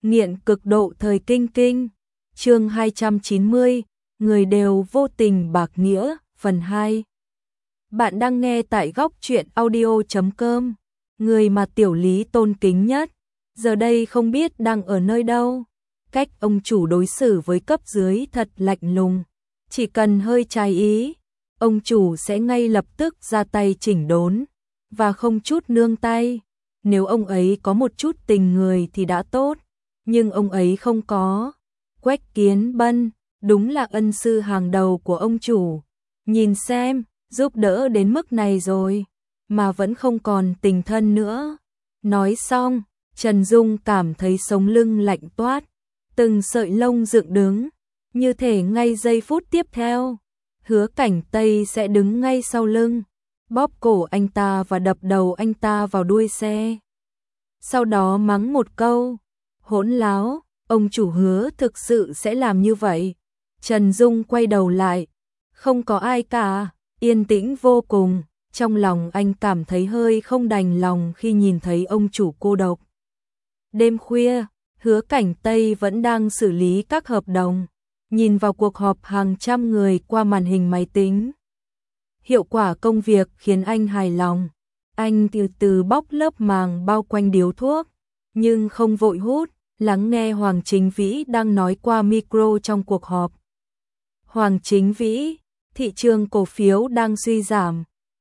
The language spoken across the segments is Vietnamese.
nghiện cực độ thời kinh kinh. Chương 290, người đều vô tình bạc nghĩa, phần 2. Bạn đang nghe tại góc truyện audio.com. Người mà Tiểu Lý tôn kính nhất, giờ đây không biết đang ở nơi đâu. Cách ông chủ đối xử với cấp dưới thật lạnh lùng. Chỉ cần hơi trái ý, ông chủ sẽ ngay lập tức ra tay chỉnh đốn, và không chút nương tay. Nếu ông ấy có một chút tình người thì đã tốt, nhưng ông ấy không có. Quách Kiến Bân, đúng là ân sư hàng đầu của ông chủ. Nhìn xem, giúp đỡ đến mức này rồi, mà vẫn không còn tình thân nữa. Nói xong, Trần Dung cảm thấy sống lưng lạnh toát, từng sợi lông dựng đứng, như thể ngay giây phút tiếp theo, Hứa Cảnh Tây sẽ đứng ngay sau lưng, bóp cổ anh ta và đập đầu anh ta vào đuôi xe. Sau đó mắng một câu, hỗn láo, ông chủ Hứa thực sự sẽ làm như vậy. Trần Dung quay đầu lại, không có ai cả, yên tĩnh vô cùng, trong lòng anh cảm thấy hơi không đành lòng khi nhìn thấy ông chủ cô độc. Đêm khuya, Hứa Cảnh Tây vẫn đang xử lý các hợp đồng, nhìn vào cuộc họp hàng trăm người qua màn hình máy tính. Hiệu quả công việc khiến anh hài lòng. Anh từ từ bóc lớp màng bao quanh điếu thuốc, nhưng không vội hút, lắng nghe Hoàng Chính Vĩ đang nói qua micro trong cuộc họp. Hoàng Chính Vĩ, thị trường cổ phiếu đang suy giảm,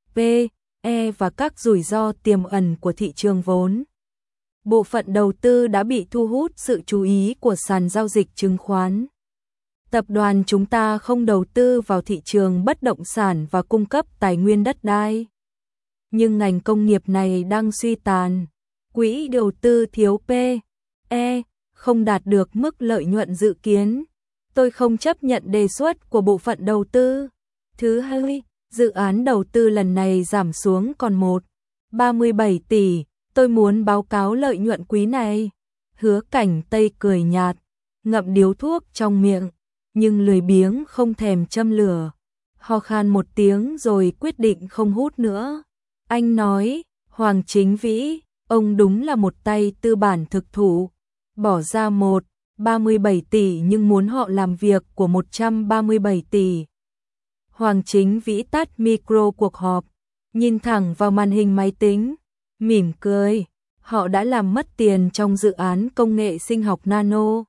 PE và các rủi ro tiềm ẩn của thị trường vốn. Bộ phận đầu tư đã bị thu hút sự chú ý của sàn giao dịch chứng khoán. Tập đoàn chúng ta không đầu tư vào thị trường bất động sản và cung cấp tài nguyên đất đai. Nhưng ngành công nghiệp này đang suy tàn. Quỹ đầu tư thiếu PE, không đạt được mức lợi nhuận dự kiến. Tôi không chấp nhận đề xuất của bộ phận đầu tư. Thứ hai, dự án đầu tư lần này giảm xuống còn 1,37 tỷ. Tôi muốn báo cáo lợi nhuận quý này. Hứa Cảnh Tây cười nhạt, ngậm điếu thuốc trong miệng, nhưng lười biếng không thèm châm lửa. Ho khan một tiếng rồi quyết định không hút nữa. Anh nói, Hoàng Chính Vĩ, ông đúng là một tay tư bản thực thụ. Bỏ ra 1,37 tỷ nhưng muốn họ làm việc của 137 tỷ. Hoàng Chính Vĩ tắt micro cuộc họp, nhìn thẳng vào màn hình máy tính, mỉm cười. Họ đã làm mất tiền trong dự án công nghệ sinh học nano,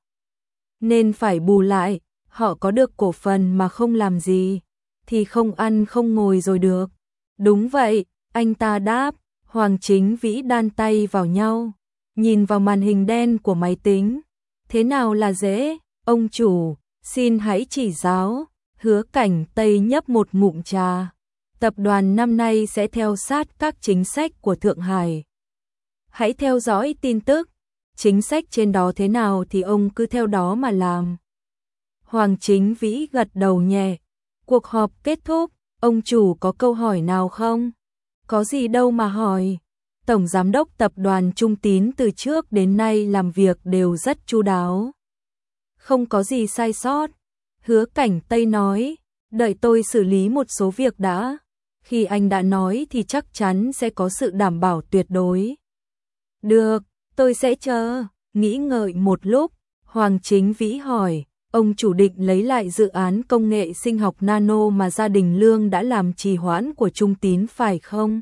nên phải bù lại. Họ có được cổ phần mà không làm gì, thì không ăn không ngồi rồi được. Đúng vậy, anh ta đáp. Hoàng Chính Vĩ đan tay vào nhau, nhìn vào màn hình đen của máy tính. Thế nào là dễ, ông chủ, xin hãy chỉ giáo. Hứa Cảnh Tây nhấp một ngụm trà. Tập đoàn năm nay sẽ theo sát các chính sách của Thượng Hải. Hãy theo dõi tin tức, chính sách trên đó thế nào thì ông cứ theo đó mà làm. Hoàng Chính Vĩ gật đầu nhẹ. Cuộc họp kết thúc, ông chủ có câu hỏi nào không? Có gì đâu mà hỏi. Tổng giám đốc tập đoàn Trung Tín từ trước đến nay làm việc đều rất chu đáo, không có gì sai sót. Hứa Cảnh Tây nói, đợi tôi xử lý một số việc đã. Khi anh đã nói thì chắc chắn sẽ có sự đảm bảo tuyệt đối. Được, tôi sẽ chờ. Nghĩ ngợi một lúc, Hoàng Chính Vĩ hỏi, ông chủ định lấy lại dự án công nghệ sinh học nano mà gia đình Lương đã làm trì hoãn của Trung Tín phải không?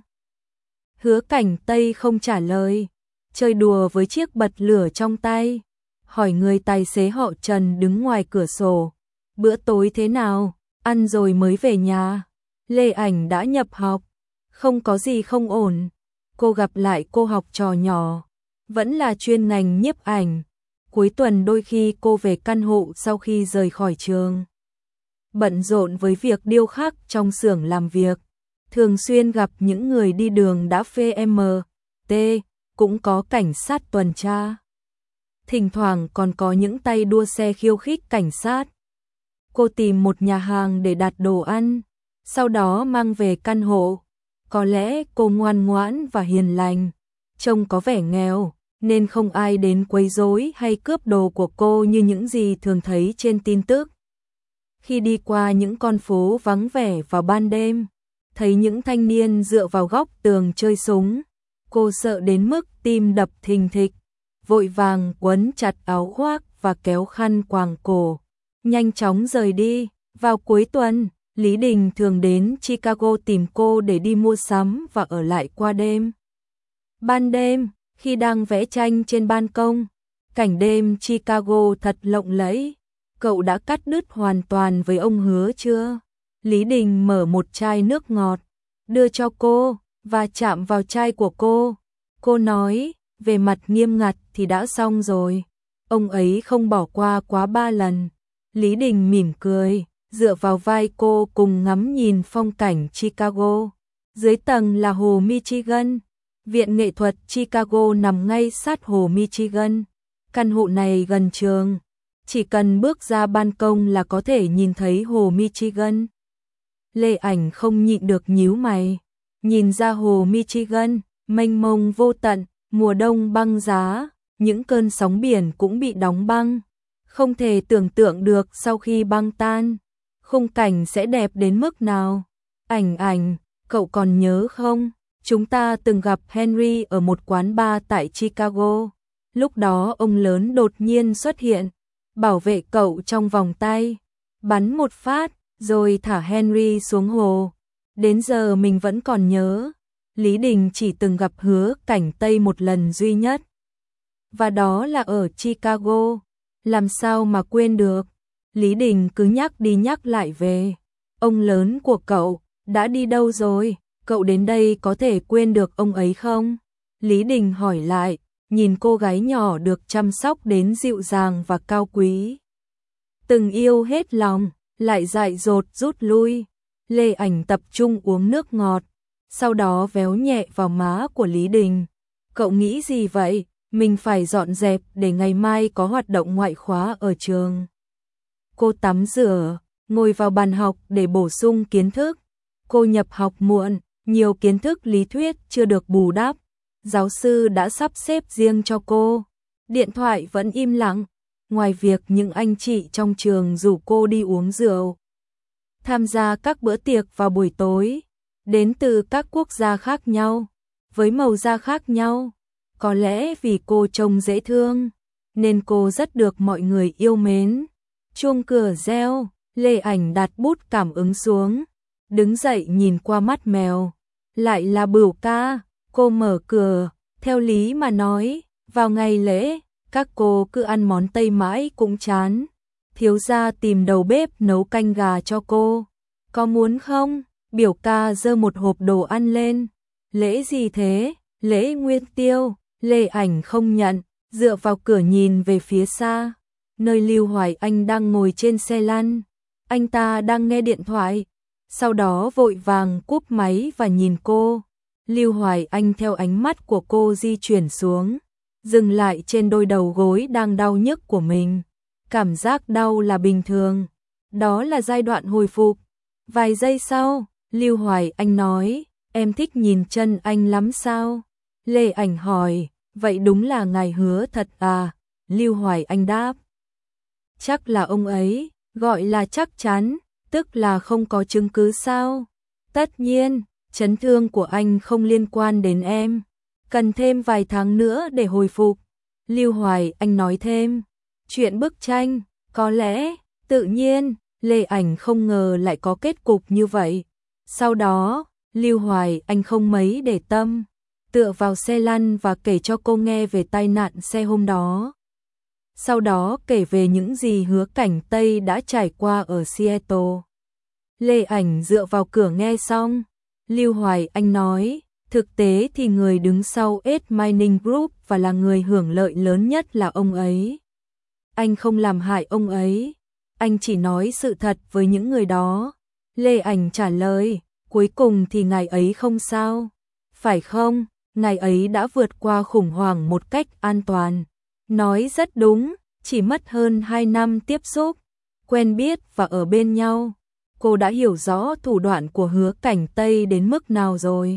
Hứa Cảnh Tây không trả lời, chơi đùa với chiếc bật lửa trong tay, hỏi người tài xế họ Trần đứng ngoài cửa sổ, bữa tối thế nào, ăn rồi mới về nhà. Lê Ảnh đã nhập học, không có gì không ổn. Cô gặp lại cô học trò nhỏ, vẫn là chuyên ngành nhiếp ảnh. Cuối tuần đôi khi cô về căn hộ sau khi rời khỏi trường, bận rộn với việc điêu khắc trong xưởng làm việc, thường xuyên gặp những người đi đường đã phê MT, cũng có cảnh sát tuần tra. Thỉnh thoảng còn có những tay đua xe khiêu khích cảnh sát. Cô tìm một nhà hàng để đặt đồ ăn, sau đó mang về căn hộ. Có lẽ cô ngoan ngoãn và hiền lành, trông có vẻ nghèo, nên không ai đến quấy rối hay cướp đồ của cô như những gì thường thấy trên tin tức. Khi đi qua những con phố vắng vẻ vào ban đêm, thấy những thanh niên dựa vào góc tường chơi súng, cô sợ đến mức tim đập thình thịch. vội vàng quấn chặt áo khoác và kéo khăn quàng cổ, nhanh chóng rời đi. Vào cuối tuần, Lý Đình thường đến Chicago tìm cô để đi mua sắm và ở lại qua đêm. Ban đêm, khi đang vẽ tranh trên ban công, cảnh đêm Chicago thật lộng lẫy. Cậu đã cắt đứt hoàn toàn với ông Hứa chưa? Lý Đình mở một chai nước ngọt, đưa cho cô, và chạm vào chai của cô. Cô nói, về mặt nghiêm ngặt thì đã xong rồi. Ông ấy không bỏ qua quá 3 lần. Lý Đình mỉm cười, dựa vào vai cô cùng ngắm nhìn phong cảnh Chicago. Dưới tầng là hồ Michigan. Viện nghệ thuật Chicago nằm ngay sát hồ Michigan. Căn hộ này gần trường. Chỉ cần bước ra ban công là có thể nhìn thấy hồ Michigan. Lê Ảnh không nhịn được nhíu mày. Nhìn ra hồ Michigan, mênh mông vô tận, mùa đông băng giá, những cơn sóng biển cũng bị đóng băng. Không thể tưởng tượng được sau khi băng tan, khung cảnh sẽ đẹp đến mức nào. Ảnh, cậu còn nhớ không? Chúng ta từng gặp Henry ở một quán bar tại Chicago. Lúc đó ông lớn đột nhiên xuất hiện, bảo vệ cậu trong vòng tay, bắn một phát, rồi thả Henry xuống hồ. Đến giờ mình vẫn còn nhớ. Lý Đình chỉ từng gặp Hứa Cảnh Tây một lần duy nhất, và đó là ở Chicago. Làm sao mà quên được? Lý Đình cứ nhắc đi nhắc lại về. Ông lớn của cậu đã đi đâu rồi? Cậu đến đây có thể quên được ông ấy không? Lý Đình hỏi lại, nhìn cô gái nhỏ được chăm sóc đến dịu dàng và cao quý. Từng yêu hết lòng, lại dại dột rút lui. Lê Ảnh tập trung uống nước ngọt, sau đó véo nhẹ vào má của Lý Đình. Cậu nghĩ gì vậy? Mình phải dọn dẹp để ngày mai có hoạt động ngoại khóa ở trường. Cô tắm rửa, ngồi vào bàn học để bổ sung kiến thức. Cô nhập học muộn, nhiều kiến thức lý thuyết chưa được bù đắp. Giáo sư đã sắp xếp riêng cho cô. Điện thoại vẫn im lặng, ngoài việc những anh chị trong trường rủ cô đi uống rượu, tham gia các bữa tiệc vào buổi tối, đến từ các quốc gia khác nhau, với màu da khác nhau. Có lẽ vì cô trông dễ thương, nên cô rất được mọi người yêu mến. Chuông cửa reo, Lê Ảnh đặt bút cảm ứng xuống, đứng dậy nhìn qua mắt mèo. Lại là Bửu ca. Cô mở cửa, theo lý mà nói, vào ngày lễ, các cô cứ ăn món Tây mãi cũng chán. Thiếu gia tìm đầu bếp nấu canh gà cho cô. Có muốn không? Biểu ca giơ một hộp đồ ăn lên. Lễ gì thế? Lễ Nguyên Tiêu. Lê Ảnh không nhận, dựa vào cửa nhìn về phía xa, nơi Lưu Hoài Anh đang ngồi trên xe lăn. Anh ta đang nghe điện thoại, sau đó vội vàng cúp máy và nhìn cô. Lưu Hoài Anh theo ánh mắt của cô di chuyển xuống, dừng lại trên đôi đầu gối đang đau nhức của mình. Cảm giác đau là bình thường, đó là giai đoạn hồi phục. Vài giây sau, Lưu Hoài Anh nói, em thích nhìn chân anh lắm sao? Lê Ảnh hỏi, vậy đúng là ngài Hứa thật à? Lưu Hoài Anh đáp, chắc là ông ấy. Gọi là chắc chắn, tức là không có chứng cứ sao? Tất nhiên, chấn thương của anh không liên quan đến em, cần thêm vài tháng nữa để hồi phục. Lưu Hoài Anh nói thêm, chuyện bức tranh, có lẽ, tự nhiên, Lê Ảnh không ngờ lại có kết cục như vậy. Sau đó, Lưu Hoài Anh không mấy để tâm, tựa vào xe lăn và kể cho cô nghe về tai nạn xe hôm đó. Sau đó kể về những gì Hứa Cảnh Tây đã trải qua ở Seattle. Lê Ảnh dựa vào cửa nghe xong. Lưu Hoài Anh nói, thực tế thì người đứng sau Ed Mining Group và là người hưởng lợi lớn nhất là ông ấy. Anh không làm hại ông ấy, anh chỉ nói sự thật với những người đó. Lê Ảnh trả lời, cuối cùng thì ngài ấy không sao, phải không? Ngài ấy đã vượt qua khủng hoảng một cách an toàn. Nói rất đúng, chỉ mất hơn 2 năm tiếp xúc, quen biết và ở bên nhau. Cô đã hiểu rõ thủ đoạn của Hứa Cảnh Tây đến mức nào rồi.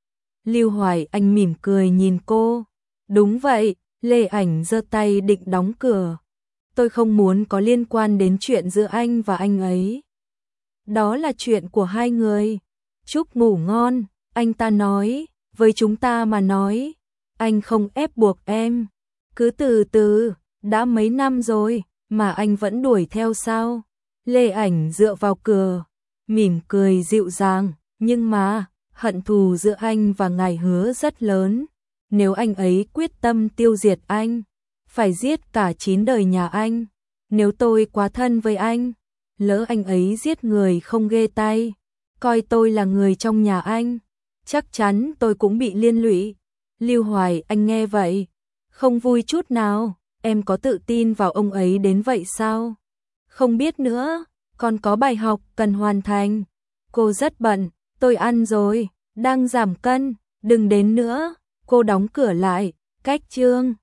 Lưu Hoài Anh mỉm cười nhìn cô. Đúng vậy, Lê Ảnh giơ tay định đóng cửa. Tôi không muốn có liên quan đến chuyện giữa anh và anh ấy. Đó là chuyện của hai người. Chúc ngủ ngon, anh ta nói, với chúng ta mà nói, anh không ép buộc em. Cứ từ từ, đã mấy năm rồi, mà anh vẫn đuổi theo sao? Lê Ảnh dựa vào cửa, mỉm cười dịu dàng, nhưng mà, hận thù giữa anh và ngài Hứa rất lớn. Nếu anh ấy quyết tâm tiêu diệt anh, phải giết cả 9 đời nhà anh. Nếu tôi quá thân với anh, lỡ anh ấy giết người không ghê tay, coi tôi là người trong nhà anh, chắc chắn tôi cũng bị liên lụy. Lưu Hoài Anh nghe vậy, không vui chút nào. Em có tự tin vào ông ấy đến vậy sao? Không biết nữa, còn có bài học cần hoàn thành. Cô rất bận, tôi ăn rồi, đang giảm cân, đừng đến nữa. Cô đóng cửa lại, cách chương.